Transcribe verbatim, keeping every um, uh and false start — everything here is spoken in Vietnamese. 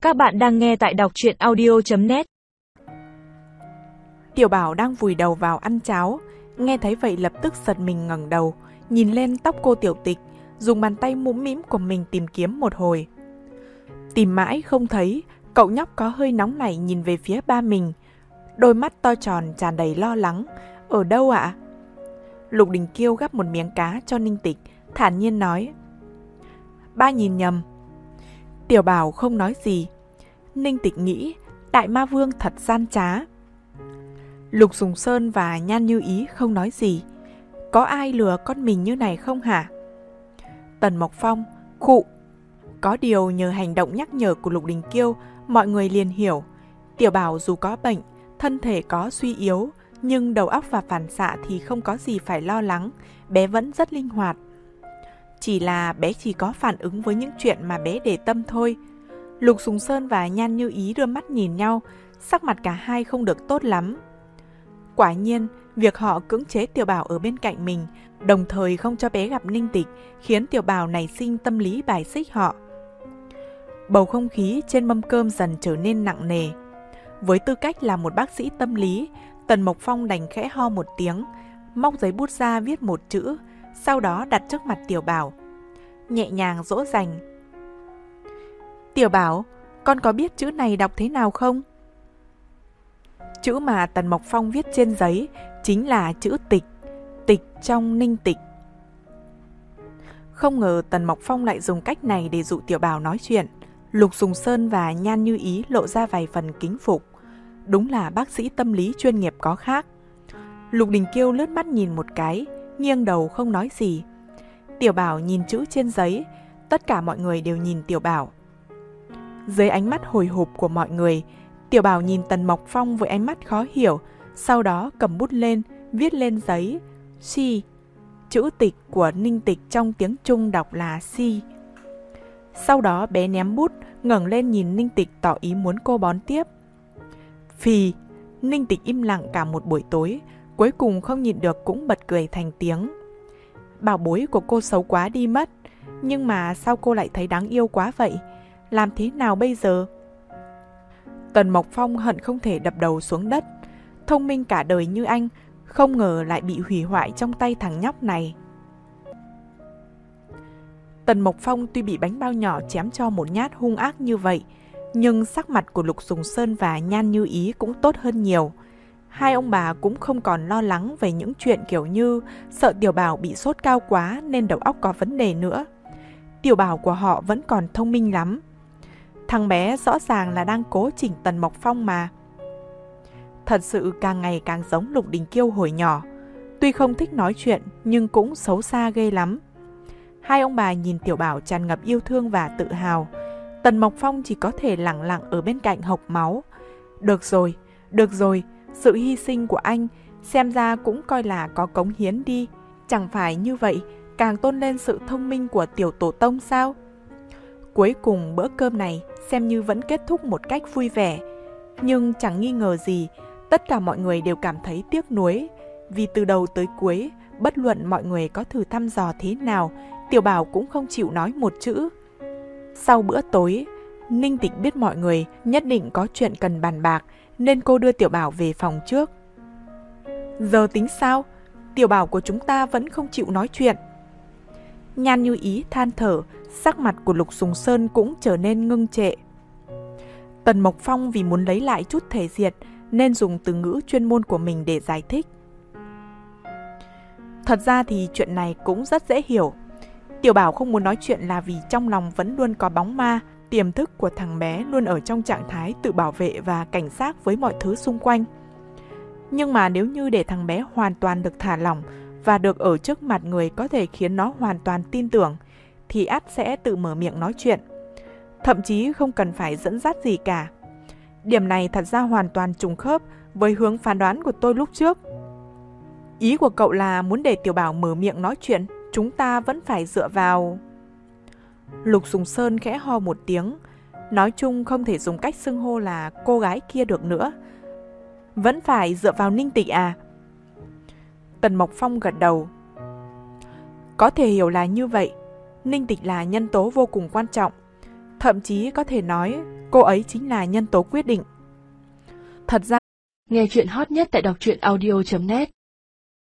Các bạn đang nghe tại đọc truyện audio chấm net. Tiểu Bảo đang vùi đầu vào ăn cháo, nghe thấy vậy lập tức giật mình ngẩng đầu, nhìn lên tóc cô Tiểu Tịch, dùng bàn tay mũm mĩm của mình tìm kiếm một hồi. Tìm mãi không thấy, cậu nhóc có hơi nóng nảy nhìn về phía ba mình, đôi mắt to tròn tràn đầy lo lắng. Ở đâu ạ? Lục Đình Kiêu gắp một miếng cá cho Ninh Tịch, thản nhiên nói. Ba nhìn nhầm. Tiểu Bảo không nói gì. Ninh Tịch nghĩ Đại Ma Vương thật gian trá. Lục Sùng Sơn và Nhan Như Ý không nói gì. Có ai lừa con mình như này không hả? Tần Mộc Phong, khụ. Có điều nhờ hành động nhắc nhở của Lục Đình Kiêu, mọi người liền hiểu. Tiểu Bảo dù có bệnh, thân thể có suy yếu, nhưng đầu óc và phản xạ thì không có gì phải lo lắng, bé vẫn rất linh hoạt. Chỉ là bé chỉ có phản ứng với những chuyện mà bé để tâm thôi. Lục Sùng Sơn và Nhan Như Ý đưa mắt nhìn nhau, sắc mặt cả hai không được tốt lắm. Quả nhiên, việc họ cưỡng chế Tiểu Bảo ở bên cạnh mình, đồng thời không cho bé gặp Ninh Tịch, khiến Tiểu Bảo nảy sinh tâm lý bài xích họ. Bầu không khí trên mâm cơm dần trở nên nặng nề. Với tư cách là một bác sĩ tâm lý, Tần Mộc Phong đành khẽ ho một tiếng, móc giấy bút ra viết một chữ, sau đó đặt trước mặt Tiểu Bảo, nhẹ nhàng dỗ dành. Tiểu Bảo, con có biết chữ này đọc thế nào không? Chữ mà Tần Mộc Phong viết trên giấy chính là chữ Tịch, Tịch trong Ninh Tịch. Không ngờ Tần Mộc Phong lại dùng cách này để dụ Tiểu Bảo nói chuyện. Lục Sùng Sơn và Nhan Như Ý lộ ra vài phần kính phục. Đúng là bác sĩ tâm lý chuyên nghiệp có khác. Lục Đình Kiêu lướt mắt nhìn một cái, nghiêng đầu không nói gì. Tiểu Bảo nhìn chữ trên giấy, tất cả mọi người đều nhìn Tiểu Bảo. Dưới ánh mắt hồi hộp của mọi người, Tiểu Bảo nhìn Tần Mộc Phong với ánh mắt khó hiểu, sau đó cầm bút lên, viết lên giấy, si. Chữ Tịch của Ninh Tịch trong tiếng Trung đọc là si. Sau đó bé ném bút, ngẩng lên nhìn Ninh Tịch tỏ ý muốn cô bón tiếp. Phì, Ninh Tịch im lặng cả một buổi tối, cuối cùng không nhịn được cũng bật cười thành tiếng. Bảo bối của cô xấu quá đi mất, nhưng mà sao cô lại thấy đáng yêu quá vậy? Làm thế nào bây giờ? Tần Mộc Phong hận không thể đập đầu xuống đất. Thông minh cả đời như anh, không ngờ lại bị hủy hoại trong tay thằng nhóc này. Tần Mộc Phong tuy bị bánh bao nhỏ chém cho một nhát hung ác như vậy, nhưng sắc mặt của Lục Sùng Sơn và Nhan Như Ý cũng tốt hơn nhiều. Hai ông bà cũng không còn lo lắng về những chuyện kiểu như sợ Tiểu Bảo bị sốt cao quá nên đầu óc có vấn đề nữa. Tiểu Bảo của họ vẫn còn thông minh lắm. Thằng bé rõ ràng là đang cố chỉnh Tần Mộc Phong mà. Thật sự càng ngày càng giống Lục Đình Kiêu hồi nhỏ. Tuy không thích nói chuyện nhưng cũng xấu xa ghê lắm. Hai ông bà nhìn Tiểu Bảo tràn ngập yêu thương và tự hào. Tần Mộc Phong chỉ có thể lặng lặng ở bên cạnh hộc máu. Được rồi, được rồi, sự hy sinh của anh xem ra cũng coi là có cống hiến đi. Chẳng phải như vậy càng tôn lên sự thông minh của tiểu tổ tông sao? Cuối cùng bữa cơm này xem như vẫn kết thúc một cách vui vẻ. Nhưng chẳng nghi ngờ gì, tất cả mọi người đều cảm thấy tiếc nuối. Vì từ đầu tới cuối, bất luận mọi người có thử thăm dò thế nào, Tiểu Bảo cũng không chịu nói một chữ. Sau bữa tối, Ninh Tịch biết mọi người nhất định có chuyện cần bàn bạc, nên cô đưa Tiểu Bảo về phòng trước. Giờ tính sao? Tiểu Bảo của chúng ta vẫn không chịu nói chuyện. Nhan Như Ý than thở, sắc mặt của Lục Sùng Sơn cũng trở nên ngưng trệ. Tần Mộc Phong vì muốn lấy lại chút thể diện nên dùng từ ngữ chuyên môn của mình để giải thích. Thật ra thì chuyện này cũng rất dễ hiểu. Tiểu Bảo không muốn nói chuyện là vì trong lòng vẫn luôn có bóng ma, tiềm thức của thằng bé luôn ở trong trạng thái tự bảo vệ và cảnh giác với mọi thứ xung quanh. Nhưng mà nếu như để thằng bé hoàn toàn được thả lỏng và được ở trước mặt người có thể khiến nó hoàn toàn tin tưởng, thì ắt sẽ tự mở miệng nói chuyện. Thậm chí không cần phải dẫn dắt gì cả. Điểm này thật ra hoàn toàn trùng khớp với hướng phán đoán của tôi lúc trước. Ý của cậu là muốn để Tiểu Bảo mở miệng nói chuyện, chúng ta vẫn phải dựa vào... Lục Sùng Sơn khẽ ho một tiếng. Nói chung không thể dùng cách xưng hô là cô gái kia được nữa. Vẫn phải dựa vào Ninh Tịch à? Tần Mộc Phong gật đầu. Có thể hiểu là như vậy. Ninh Tịch là nhân tố vô cùng quan trọng. Thậm chí có thể nói Cô ấy chính là nhân tố quyết định. Thật ra, nghe chuyện hot nhất tại đọc truyện audio chấm net